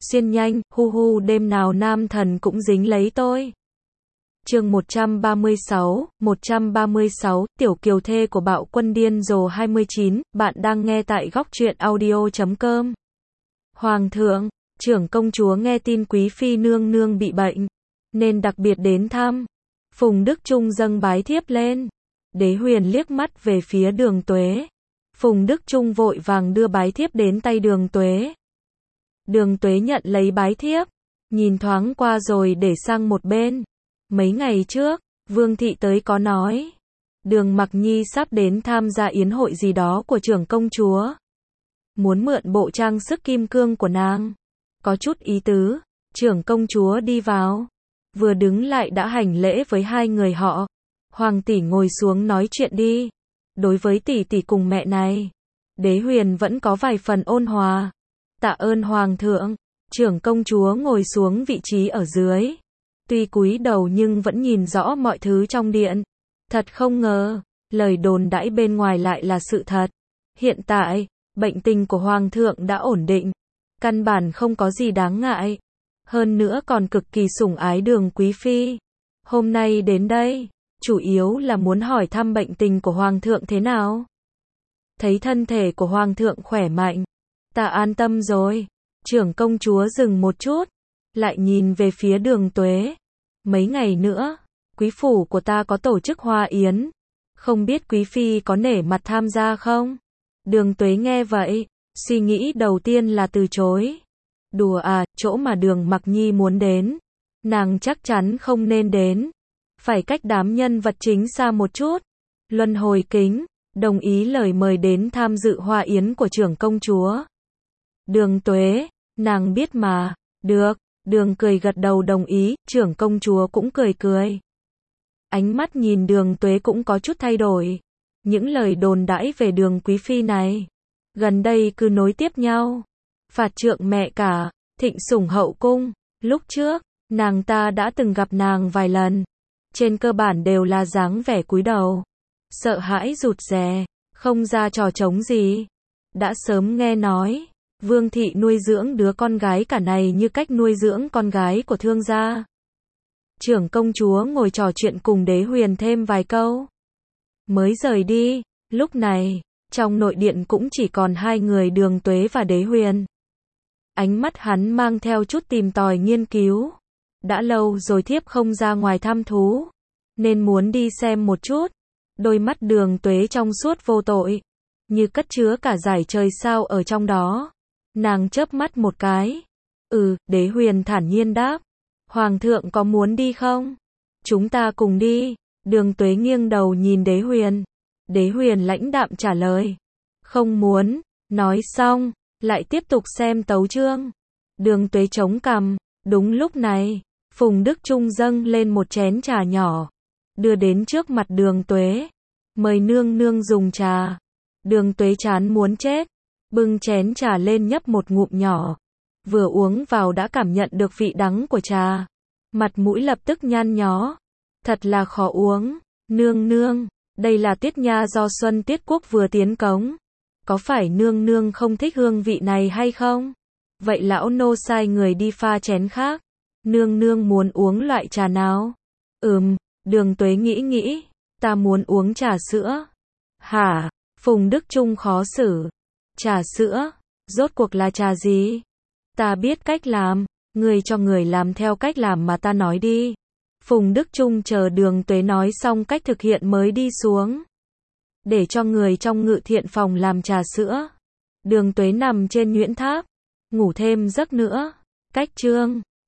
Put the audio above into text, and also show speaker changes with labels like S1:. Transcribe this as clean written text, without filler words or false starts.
S1: Xiên nhanh, hu hu đêm nào nam thần cũng dính lấy tôi. Chương 136, Tiểu Kiều Thê của Bạo Quân Điên Rồ 29, bạn đang nghe tại Góc Truyện Audio.com. Hoàng thượng, trưởng công chúa nghe tin quý phi nương nương bị bệnh, nên đặc biệt đến thăm. Phùng Đức Trung dâng bái thiếp lên. Đế Huyền liếc mắt về phía Đường Tuế. Phùng Đức Trung vội vàng đưa bái thiếp đến tay Đường Tuế. Đường Tuế nhận lấy bái thiếp, nhìn thoáng qua rồi để sang một bên. Mấy ngày trước, Vương thị tới có nói, Đường Mặc Nhi sắp đến tham gia yến hội gì đó của trưởng công chúa. Muốn mượn bộ trang sức kim cương của nàng. Có chút ý tứ, trưởng công chúa đi vào. Vừa đứng lại đã hành lễ với hai người họ. Hoàng tỷ ngồi xuống nói chuyện đi. Đối với tỷ tỷ cùng mẹ này, Đế Huyền vẫn có vài phần ôn hòa. Tạ ơn Hoàng thượng. Trưởng công chúa ngồi xuống vị trí ở dưới. Tuy cúi đầu nhưng vẫn nhìn rõ mọi thứ trong điện. Thật không ngờ, lời đồn đãi bên ngoài lại là sự thật. Hiện tại, bệnh tình của Hoàng thượng đã ổn định. Căn bản không có gì đáng ngại. Hơn nữa còn cực kỳ sủng ái Đường quý phi. Hôm nay đến đây, chủ yếu là muốn hỏi thăm bệnh tình của Hoàng thượng thế nào. Thấy thân thể của Hoàng thượng khỏe mạnh, ta an tâm rồi. Trưởng công chúa dừng một chút, lại nhìn về phía Đường Tuế. Mấy ngày nữa, quý phủ của ta có tổ chức hoa yến. Không biết quý phi có nể mặt tham gia không? Đường Tuế nghe vậy, suy nghĩ đầu tiên là từ chối. Đùa à, chỗ mà Đường Mặc Nhi muốn đến, nàng chắc chắn không nên đến. Phải cách đám nhân vật chính xa một chút. Luân hồi kính, đồng ý lời mời đến tham dự hoa yến của trưởng công chúa. Đường Tuế, nàng biết mà. Được, Đường cười gật đầu đồng ý, trưởng công chúa cũng cười cười. Ánh mắt nhìn Đường Tuế cũng có chút thay đổi. Những lời đồn đãi về Đường quý phi này, gần đây cứ nối tiếp nhau. Phạt trượng mẹ cả, thịnh sủng hậu cung. Lúc trước, nàng ta đã từng gặp nàng vài lần. Trên cơ bản đều là dáng vẻ cúi đầu, sợ hãi rụt rè, không ra trò trống gì. Đã sớm nghe nói, Vương thị nuôi dưỡng đứa con gái cả này như cách nuôi dưỡng con gái của thương gia. Trưởng công chúa ngồi trò chuyện cùng Đế Huyền thêm vài câu. Mới rời đi, lúc này, trong nội điện cũng chỉ còn hai người Đường Tuế và Đế Huyền. Ánh mắt hắn mang theo chút tìm tòi nghiên cứu. Đã lâu rồi thiếp không ra ngoài thăm thú, nên muốn đi xem một chút. Đôi mắt Đường Tuế trong suốt vô tội, như cất chứa cả dải trời sao ở trong đó. Nàng chớp mắt một cái. Đế Huyền thản nhiên đáp. Hoàng thượng có muốn đi không? Chúng ta cùng đi. Đường Tuế nghiêng đầu nhìn Đế Huyền. Đế Huyền lãnh đạm trả lời. Không muốn. Nói xong, lại tiếp tục xem tấu chương. Đường Tuế chống cằm. Đúng lúc này, Phùng Đức Trung dâng lên một chén trà nhỏ, đưa đến trước mặt Đường Tuế. Mời nương nương dùng trà. Đường Tuế chán muốn chết, bưng chén trà lên nhấp một ngụm nhỏ. Vừa uống vào đã cảm nhận được vị đắng của trà. Mặt mũi lập tức nhăn nhó. Thật là khó uống. Nương nương, đây là Tiết Nha do Xuân Tiết Quốc vừa tiến cống. Có phải nương nương không thích hương vị này hay không? Vậy lão nô sai người đi pha chén khác. Nương nương muốn uống loại trà nào? Đường Tuế nghĩ, ta muốn uống trà sữa. Hả? Phùng Đức Trung khó xử. Trà sữa? Rốt cuộc là trà gì? Ta biết cách làm, người cho người làm theo cách làm mà ta nói đi. Phùng Đức Trung chờ Đường Tuế nói xong cách thực hiện mới đi xuống. Để cho người trong ngự thiện phòng làm trà sữa. Đường Tuế nằm trên nhuyễn tháp, ngủ thêm giấc nữa. Cách chương